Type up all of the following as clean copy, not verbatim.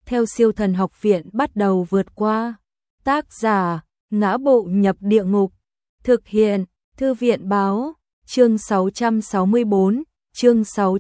theo Siêu Thần Học Viện bắt đầu vượt qua. Tác giả, Ngã Bộ Nhập Địa Ngục. Thực hiện, Thư viện báo, chương 664, chương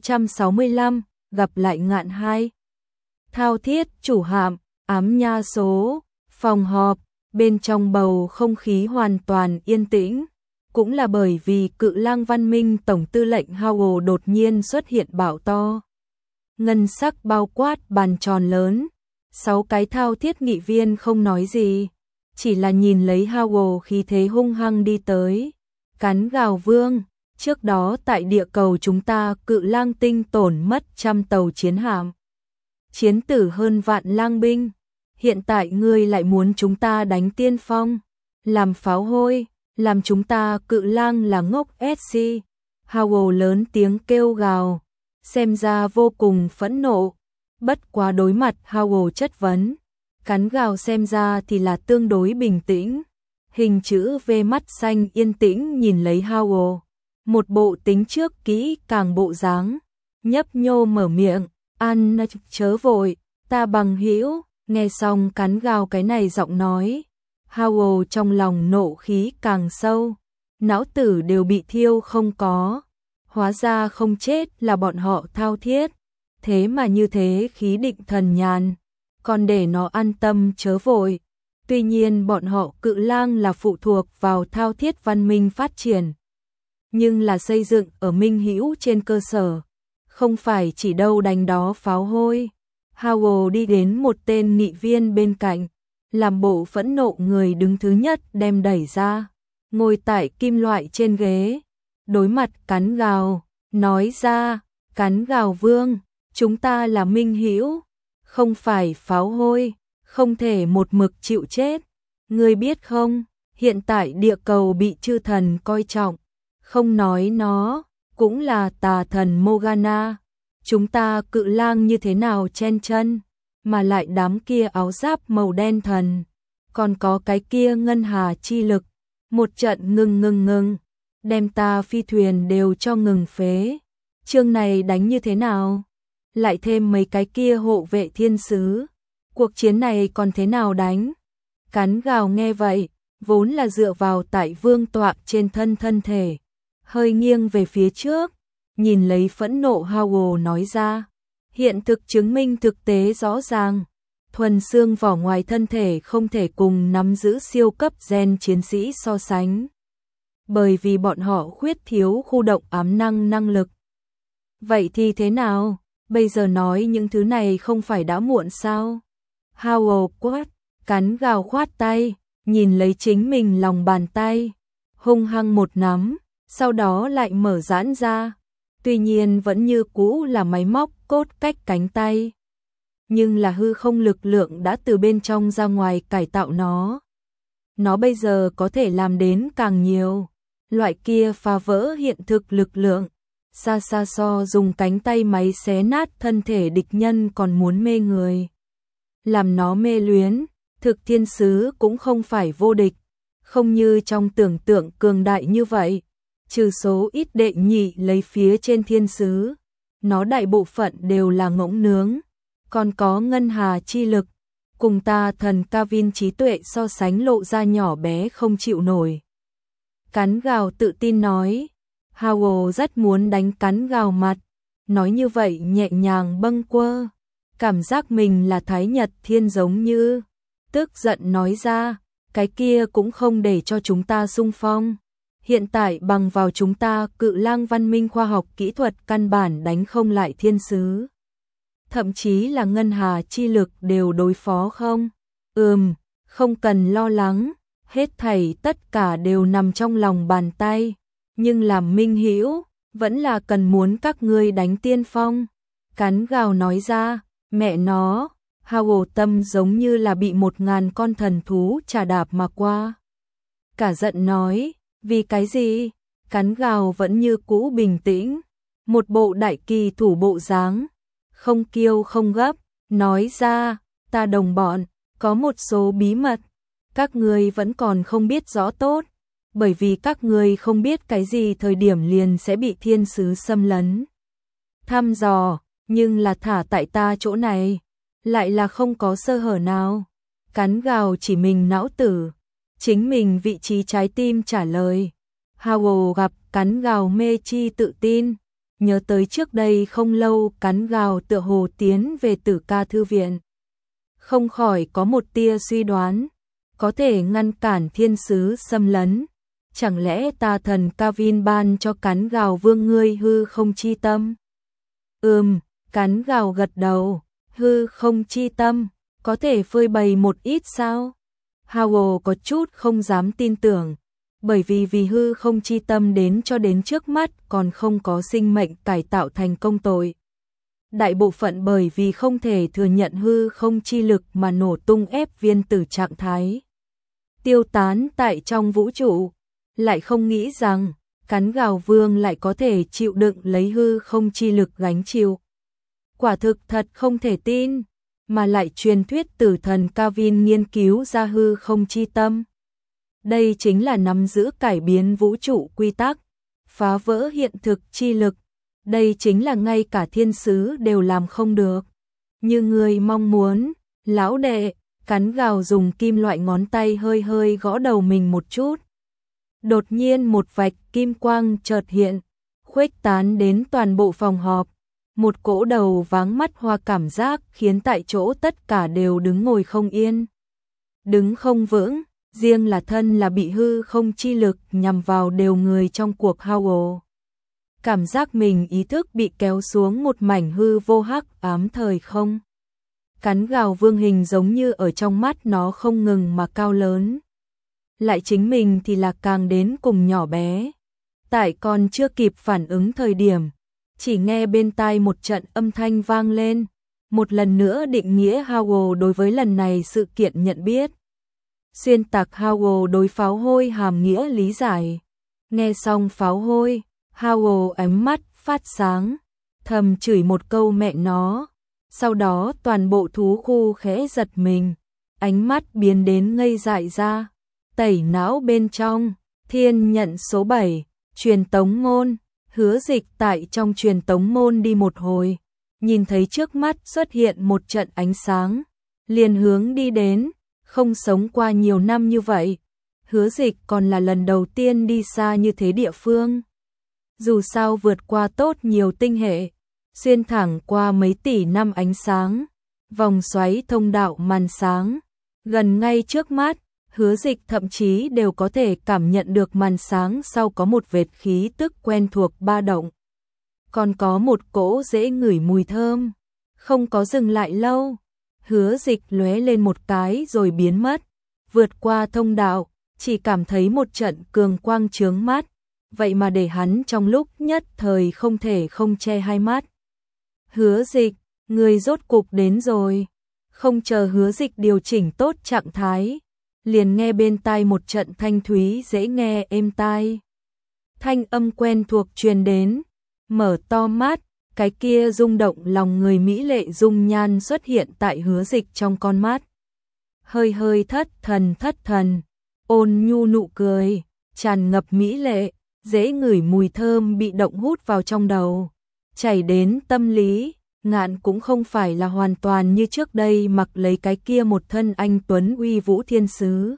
665, gặp lại ngạn 2. Thao thiết, chủ hạm, ám nha số, phòng họp, bên trong bầu không khí hoàn toàn yên tĩnh. Cũng là bởi vì Cự Lang Văn Minh Tổng tư lệnh Howell đột nhiên xuất hiện bảo to. Ngân sắc bao quát bàn tròn lớn, 6 cái thao thiết nghị viên không nói gì, chỉ là nhìn lấy Howell khí thế hung hăng đi tới. Cắn gào vương, trước đó tại địa cầu chúng ta Cự Lang tinh tổn mất 100 tàu chiến hạm, chiến tử hơn vạn lang binh, hiện tại ngươi lại muốn chúng ta đánh tiên phong, làm pháo hôi, làm chúng ta Cự Lang là ngốc SC. Howell lớn tiếng kêu gào, xem ra vô cùng phẫn nộ. Bất quá đối mặt Howell chất vấn, cắn gào xem ra thì là tương đối bình tĩnh. Hình chữ V mắt xanh yên tĩnh nhìn lấy Howell, một bộ tính trước kỹ càng bộ dáng, nhấp nhô mở miệng, "Ăn chớ vội, ta bằng hữu." Nghe xong cắn gào cái này giọng nói, Howell trong lòng nộ khí càng sâu, não tử đều bị thiêu không có. Hóa ra không chết là bọn họ thao thiết, thế mà như thế khí định thần nhàn, còn để nó an tâm chớ vội. Tuy nhiên bọn họ Cự Lang là phụ thuộc vào thao thiết văn minh phát triển, nhưng là xây dựng ở minh hữu trên cơ sở, không phải chỉ đâu đánh đó pháo hôi. Howell đi đến một tên nghị viên bên cạnh, làm bộ phẫn nộ người đứng thứ nhất đem đẩy ra, ngồi tại kim loại trên ghế, đối mặt cắn gào, nói ra, "Cắn gào vương, chúng ta là minh hữu, không phải pháo hôi, không thể một mực chịu chết. Ngươi biết không, hiện tại địa cầu bị chư thần coi trọng, không nói nó, cũng là tà thần Morgana. Chúng ta Cự Lang như thế nào chen chân, mà lại đám kia áo giáp màu đen thần, còn có cái kia ngân hà chi lực, một trận ngừng, đem ta phi thuyền đều cho ngừng phế. Chương này đánh như thế nào? Lại thêm mấy cái kia hộ vệ thiên sứ, cuộc chiến này còn thế nào đánh?" Cắn gào nghe vậy, vốn là dựa vào tại vương tọa trên thân thể, hơi nghiêng về phía trước, nhìn lấy phẫn nộ Howell nói ra, hiện thực chứng minh thực tế rõ ràng, thuần xương vỏ ngoài thân thể không thể cùng nắm giữ siêu cấp gen chiến sĩ so sánh, bởi vì bọn họ khuyết thiếu khu động ám năng lực. Vậy thì thế nào? Bây giờ nói những thứ này không phải đã muộn sao? Howell quát, cắn gào khoát tay, nhìn lấy chính mình lòng bàn tay, hung hăng một nắm, sau đó lại mở giãn ra. Tuy nhiên vẫn như cũ là máy móc cốt cách cánh tay, nhưng là hư không lực lượng đã từ bên trong ra ngoài cải tạo nó. Nó bây giờ có thể làm đến càng nhiều, loại kia phá vỡ hiện thực lực lượng, xa xa so dùng cánh tay máy xé nát thân thể địch nhân còn muốn mê người. Làm nó mê luyến, thực thiên sứ cũng không phải vô địch, không như trong tưởng tượng cường đại như vậy. Trừ số ít đệ nhị lấy phía trên thiên sứ, nó đại bộ phận đều là ngỗng nướng, còn có ngân hà chi lực, cùng ta thần Kavin trí tuệ so sánh lộ ra nhỏ bé không chịu nổi. Cắn gào tự tin nói, Howell rất muốn đánh cắn gào mặt, nói như vậy nhẹ nhàng bâng quơ, cảm giác mình là Thái Nhật Thiên giống như, tức giận nói ra, cái kia cũng không để cho chúng ta xung phong. Hiện tại bằng vào chúng ta Cự Lang văn minh khoa học kỹ thuật căn bản đánh không lại thiên sứ. Thậm chí là ngân hà chi lực đều đối phó không? Không cần lo lắng, hết thảy tất cả đều nằm trong lòng bàn tay. Nhưng làm minh hữu, vẫn là cần muốn các ngươi đánh tiên phong. Cắn gào nói ra, mẹ nó, Howell tâm giống như là bị 1000 con thần thú trà đạp mà qua. Cả giận nói, vì cái gì? Cắn gào vẫn như cũ bình tĩnh, một bộ đại kỳ thủ bộ dáng, không kiêu không gấp, nói ra, ta đồng bọn, có một số bí mật, các ngươi vẫn còn không biết rõ tốt, bởi vì các ngươi không biết cái gì thời điểm liền sẽ bị thiên sứ xâm lấn. Thăm dò, nhưng là thả tại ta chỗ này, lại là không có sơ hở nào. Cắn gào chỉ mình não tử, chính mình vị trí trái tim trả lời. Howard gặp cắn gào mê chi tự tin, nhớ tới trước đây không lâu cắn gào tựa hồ tiến về Tử Ca thư viện. Không khỏi có một tia suy đoán, có thể ngăn cản thiên sứ xâm lấn. Chẳng lẽ tà thần Kavin ban cho cắn gào vương ngươi hư không chi tâm? Cắn gào gật đầu, hư không chi tâm, có thể phơi bày một ít sao? Howard có chút không dám tin tưởng, bởi vì hư không chi tâm đến cho đến trước mắt còn không có sinh mệnh cải tạo thành công tội. Đại bộ phận bởi vì không thể thừa nhận hư không chi lực mà nổ tung ép viên tử trạng thái. Tiêu tán tại trong vũ trụ, lại không nghĩ rằng cắn gào vương lại có thể chịu đựng lấy hư không chi lực gánh chịu. Quả thực thật không thể tin, mà lại truyền thuyết tử thần Kavin nghiên cứu ra hư không chi tâm. Đây chính là nắm giữ cải biến vũ trụ quy tắc, phá vỡ hiện thực chi lực. Đây chính là ngay cả thiên sứ đều làm không được. Như người mong muốn, lão đệ, cắn gào dùng kim loại ngón tay hơi hơi gõ đầu mình một chút. Đột nhiên một vạch kim quang chợt hiện, khuếch tán đến toàn bộ phòng họp. Một cỗ đầu váng mắt hoa cảm giác khiến tại chỗ tất cả đều đứng ngồi không yên. Đứng không vững, riêng là thân là bị hư không chi lực nhằm vào đều người trong cuộc Howard. Cảm giác mình ý thức bị kéo xuống một mảnh hư vô hắc ám thời không. Cắn gào vương hình giống như ở trong mắt nó không ngừng mà cao lớn. Lại chính mình thì là càng đến cùng nhỏ bé. Tại còn chưa kịp phản ứng thời điểm, chỉ nghe bên tai một trận âm thanh vang lên. Một lần nữa định nghĩa Howard đối với lần này sự kiện nhận biết. Xuyên tạc Howard đối pháo hôi hàm nghĩa lý giải. Nghe xong pháo hôi, Howard ánh mắt phát sáng, thầm chửi một câu mẹ nó. Sau đó toàn bộ thú khu khẽ giật mình, ánh mắt biến đến ngây dại ra. Tẩy não bên trong, thiên nhận số 7, truyền tống môn. Hứa Dịch tại trong truyền tống môn đi một hồi, nhìn thấy trước mắt xuất hiện một trận ánh sáng, liền hướng đi đến. Không sống qua nhiều năm như vậy, Hứa Dịch còn là lần đầu tiên đi xa như thế địa phương. Dù sao vượt qua tốt nhiều tinh hệ, xuyên thẳng qua mấy tỷ năm ánh sáng, vòng xoáy thông đạo màn sáng, gần ngay trước mắt, Hứa Dịch thậm chí đều có thể cảm nhận được màn sáng sau có một vệt khí tức quen thuộc ba động. Còn có một cỗ dễ ngửi mùi thơm, không có dừng lại lâu. Hứa Dịch lóe lên một cái rồi biến mất, vượt qua thông đạo, chỉ cảm thấy một trận cường quang chướng mắt, vậy mà để hắn trong lúc nhất thời không thể không che hai mắt. Hứa Dịch, người rốt cục đến rồi. Không chờ Hứa Dịch điều chỉnh tốt trạng thái, liền nghe bên tai một trận thanh thúy dễ nghe êm tai. Thanh âm quen thuộc truyền đến, mở to mắt. Cái kia rung động lòng người mỹ lệ dung nhan xuất hiện tại Hứa Dịch trong con mắt. Hơi hơi thất thần, ôn nhu nụ cười, tràn ngập mỹ lệ, dễ ngửi mùi thơm bị động hút vào trong đầu, chảy đến tâm lý. Ngạn cũng không phải là hoàn toàn như trước đây mặc lấy cái kia một thân anh tuấn uy vũ thiên sứ.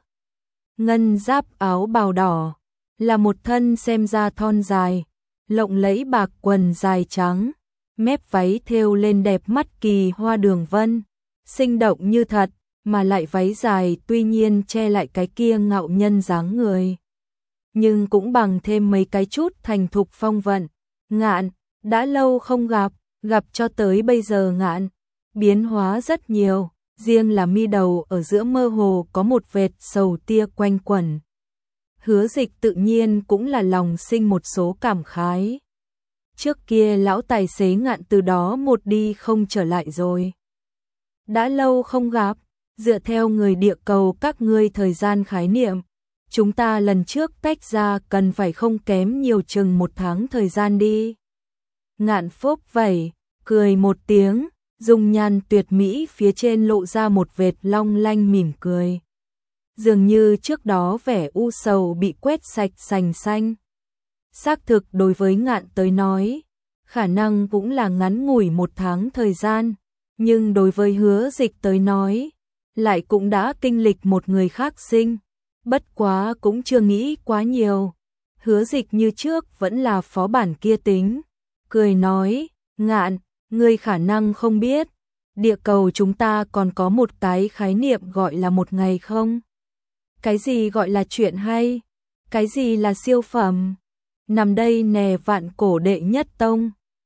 Ngân giáp áo bào đỏ, là một thân xem ra thon dài, lộng lẫy bạc quần dài trắng. Mép váy thêu lên đẹp mắt kỳ hoa đường vân, sinh động như thật, mà lại váy dài tuy nhiên che lại cái kia ngạo nhân dáng người. Nhưng cũng bằng thêm mấy cái chút thành thục phong vận. Ngạn, đã lâu không gặp cho tới bây giờ Ngạn, biến hóa rất nhiều, riêng là mi đầu ở giữa mơ hồ có một vệt sầu tia quanh quẩn. Hứa Dịch tự nhiên cũng là lòng sinh một số cảm khái. Trước kia lão tài xế Ngạn từ đó một đi không trở lại rồi. Đã lâu không gặp, dựa theo người địa cầu các ngươi thời gian khái niệm, chúng ta lần trước tách ra cần phải không kém nhiều chừng 1 tháng thời gian đi. Ngạn phốp vẩy, cười một tiếng, dung nhan tuyệt mỹ phía trên lộ ra một vệt long lanh mỉm cười. Dường như trước đó vẻ u sầu bị quét sạch sành xanh. Xác thực đối với Ngạn tới nói, khả năng cũng là ngắn ngủi 1 tháng thời gian, Nhưng đối với Hứa Dịch tới nói, lại cũng đã kinh lịch một người khác sinh, bất quá cũng chưa nghĩ quá nhiều. Hứa Dịch như trước vẫn là phó bản kia tính, cười nói, Ngạn, ngươi khả năng không biết, địa cầu chúng ta còn có một cái khái niệm gọi là một ngày không? Cái gì gọi là chuyện hay? Cái gì là siêu phẩm? Nằm đây nè vạn cổ đệ nhất tông,